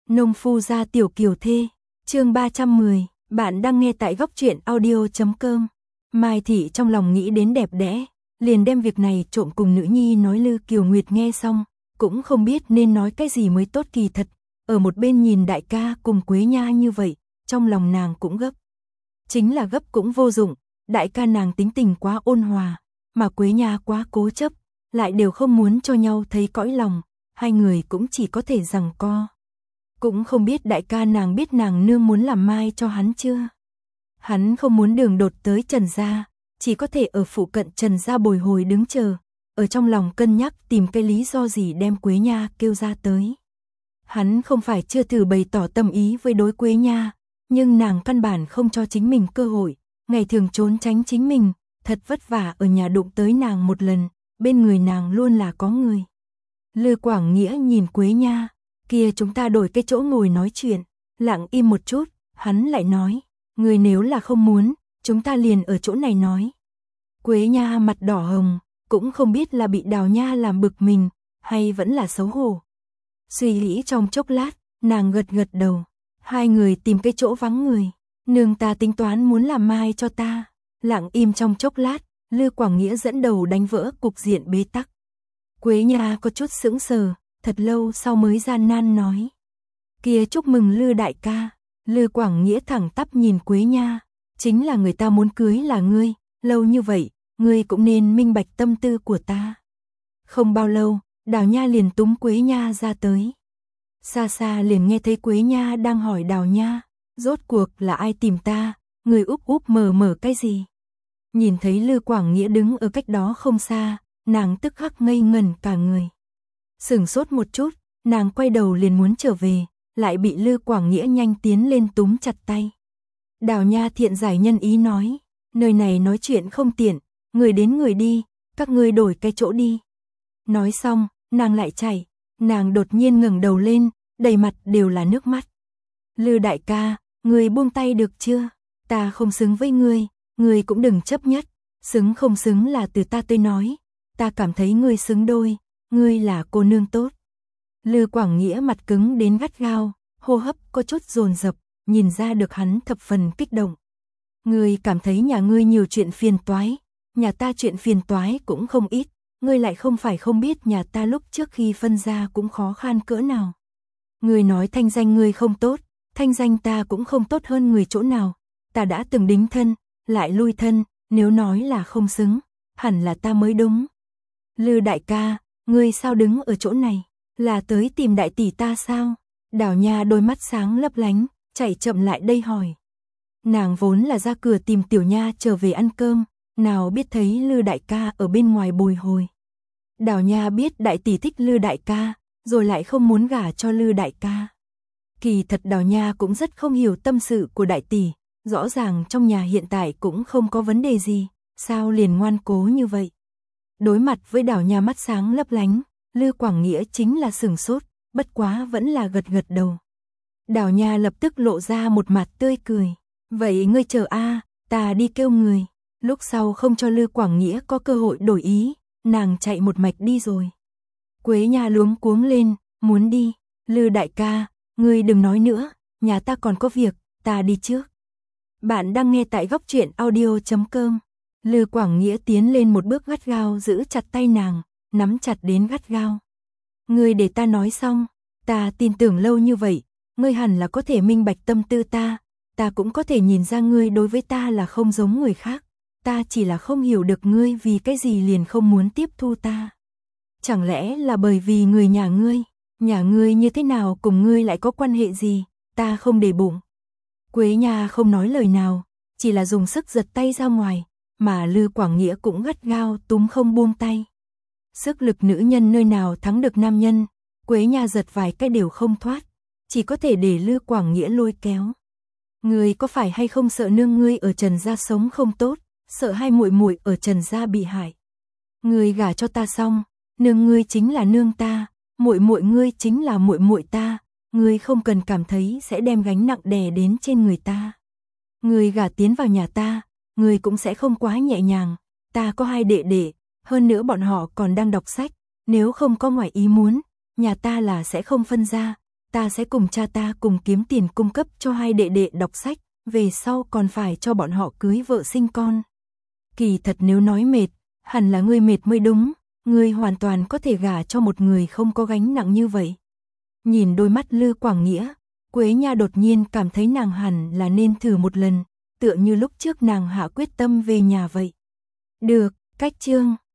Nông phu gia tiểu kiều thê, chương 310, bạn đang nghe tại góc truyện audio.com. Mai Thị trong lòng nghĩ đến đẹp đẽ, liền đem việc này trộm cùng nữ nhi nói Lư Kiều Nguyệt nghe xong, cũng không biết nên nói cái gì mới tốt. Kỳ thật, ở một bên nhìn đại ca cùng Quế Nha như vậy, trong lòng nàng cũng gấp. Chính là gấp cũng vô dụng, đại ca nàng tính tình quá ôn hòa, mà Quế Nha quá cố chấp, lại đều không muốn cho nhau thấy cõi lòng, hai người cũng chỉ có thể giằng co. Cũng không biết đại ca nàng biết nàng nương muốn làm mai cho hắn chưa. Hắn không muốn đường đột tới Trần gia, chỉ có thể ở phụ cận Trần gia bồi hồi đứng chờ, ở trong lòng cân nhắc tìm cái lý do gì đem Quế Nha kêu ra tới. Hắn không phải chưa thử bày tỏ tâm ý với đối Quế Nha, nhưng nàng căn bản không cho chính mình cơ hội, ngày thường trốn tránh chính mình, thật vất vả ở nhà đụng tới nàng một lần, bên người nàng luôn là có người. Lư Quảng Nghĩa nhìn Quế Nha, kia chúng ta đổi cái chỗ ngồi nói chuyện. Lặng im một chút, hắn lại nói, người nếu là không muốn, chúng ta liền ở chỗ này nói. Quế Nha mặt đỏ hồng, cũng không biết là bị Đào Nha làm bực mình, hay vẫn là xấu hổ. Suy nghĩ trong chốc lát, nàng gật gật đầu, hai người tìm cái chỗ vắng người. Nương ta tính toán muốn làm mai cho ta. Lặng im trong chốc lát, Lư Quảng Nghĩa dẫn đầu đánh vỡ cục diện bế tắc. Quế Nha có chút sững sờ, thật lâu sau mới gian nan nói. Kia chúc mừng Lư đại ca. Lư Quảng Nghĩa thẳng tắp nhìn Quế Nha, chính là người ta muốn cưới là ngươi, lâu như vậy, ngươi cũng nên minh bạch tâm tư của ta. Không bao lâu, Đào Nha liền túm Quế Nha ra tới. Xa xa liền nghe thấy Quế Nha đang hỏi Đào Nha, rốt cuộc là ai tìm ta, người úp úp mở cái gì. Nhìn thấy Lư Quảng Nghĩa đứng ở cách đó không xa, nàng tức khắc ngây ngẩn cả người. Sửng sốt một chút, nàng quay đầu liền muốn trở về, lại bị Lư Quảng Nghĩa nhanh tiến lên túm chặt tay. Đào Nha thiện giải nhân ý nói, nơi này nói chuyện không tiện, người đến người đi, các ngươi đổi cái chỗ đi. Nói xong, nàng lại chạy, nàng đột nhiên ngẩng đầu lên, đầy mặt đều là nước mắt. Lư đại ca, ngươi buông tay được chưa? Ta không xứng với ngươi cũng đừng chấp nhất, xứng không xứng là từ ta tới nói, ta cảm thấy ngươi xứng đôi, ngươi là cô nương tốt. Lư Quảng Nghĩa mặt cứng đến gắt gao, hô hấp có chút dồn dập, nhìn ra được hắn thập phần kích động. Ngươi cảm thấy nhà ngươi nhiều chuyện phiền toái, nhà ta chuyện phiền toái cũng không ít, ngươi lại không phải không biết nhà ta lúc trước khi phân ra cũng khó khăn cỡ nào. Ngươi nói thanh danh ngươi không tốt, thanh danh ta cũng không tốt hơn người chỗ nào, ta đã từng đính thân, lại lui thân, nếu nói là không xứng, hẳn là ta mới đúng. Lư đại ca, ngươi sao đứng ở chỗ này, là tới tìm đại tỷ ta sao? Đào Nha đôi mắt sáng lấp lánh, chạy chậm lại đây hỏi. Nàng vốn là ra cửa tìm Tiểu Nha trở về ăn cơm, nào biết thấy Lư đại ca ở bên ngoài bồi hồi. Đào Nha biết đại tỷ thích Lư đại ca, rồi lại không muốn gả cho Lư đại ca. Kỳ thật Đào Nha cũng rất không hiểu tâm sự của đại tỷ, rõ ràng trong nhà hiện tại cũng không có vấn đề gì, sao liền ngoan cố như vậy. Đối mặt với Đào Nha mắt sáng lấp lánh, Lư Quảng Nghĩa chính là sửng sốt, bất quá vẫn là gật gật đầu. Đào Nha lập tức lộ ra một mặt tươi cười. Vậy ngươi chờ ta đi kêu người. Lúc sau không cho Lư Quảng Nghĩa có cơ hội đổi ý, nàng chạy một mạch đi rồi. Quế Nha luống cuống lên, muốn đi. Lư đại ca, ngươi đừng nói nữa, nhà ta còn có việc, ta đi trước. Bạn đang nghe tại góc truyện audio.com. Lư Quảng Nghĩa tiến lên một bước gắt gao giữ chặt tay nàng, nắm chặt đến gắt gao. Ngươi để ta nói xong, ta tin tưởng lâu như vậy, ngươi hẳn là có thể minh bạch tâm tư ta cũng có thể nhìn ra ngươi đối với ta là không giống người khác, ta chỉ là không hiểu được ngươi vì cái gì liền không muốn tiếp thu ta. Chẳng lẽ là bởi vì người nhà ngươi như thế nào cùng ngươi lại có quan hệ gì, ta không để bụng. Quế Nha không nói lời nào, chỉ là dùng sức giật tay ra ngoài, mà Lư Quảng Nghĩa cũng gắt gao túm không buông tay. Sức lực nữ nhân nơi nào thắng được nam nhân, Quế Nha giật vài cái đều không thoát, chỉ có thể để Lư Quảng Nghĩa lôi kéo. Ngươi có phải hay không sợ nương ngươi ở Trần gia sống không tốt, sợ hai muội muội ở Trần gia bị hại. Ngươi gả cho ta xong, nương ngươi chính là nương ta, muội muội ngươi chính là muội muội ta, ngươi không cần cảm thấy sẽ đem gánh nặng đè đến trên người ta. Ngươi gả tiến vào nhà ta, ngươi cũng sẽ không quá nhẹ nhàng, ta có hai đệ đệ, hơn nữa bọn họ còn đang đọc sách, nếu không có ngoài ý muốn, nhà ta là sẽ không phân ra, ta sẽ cùng cha ta cùng kiếm tiền cung cấp cho hai đệ đệ đọc sách, về sau còn phải cho bọn họ cưới vợ sinh con. Kỳ thật nếu nói mệt, hẳn là ngươi mệt mới đúng, ngươi hoàn toàn có thể gả cho một người không có gánh nặng như vậy. Nhìn đôi mắt Lư Quảng Nghĩa, Quế Nha đột nhiên cảm thấy nàng hẳn là nên thử một lần, tựa như lúc trước nàng hạ quyết tâm về nhà vậy. Được, cách chương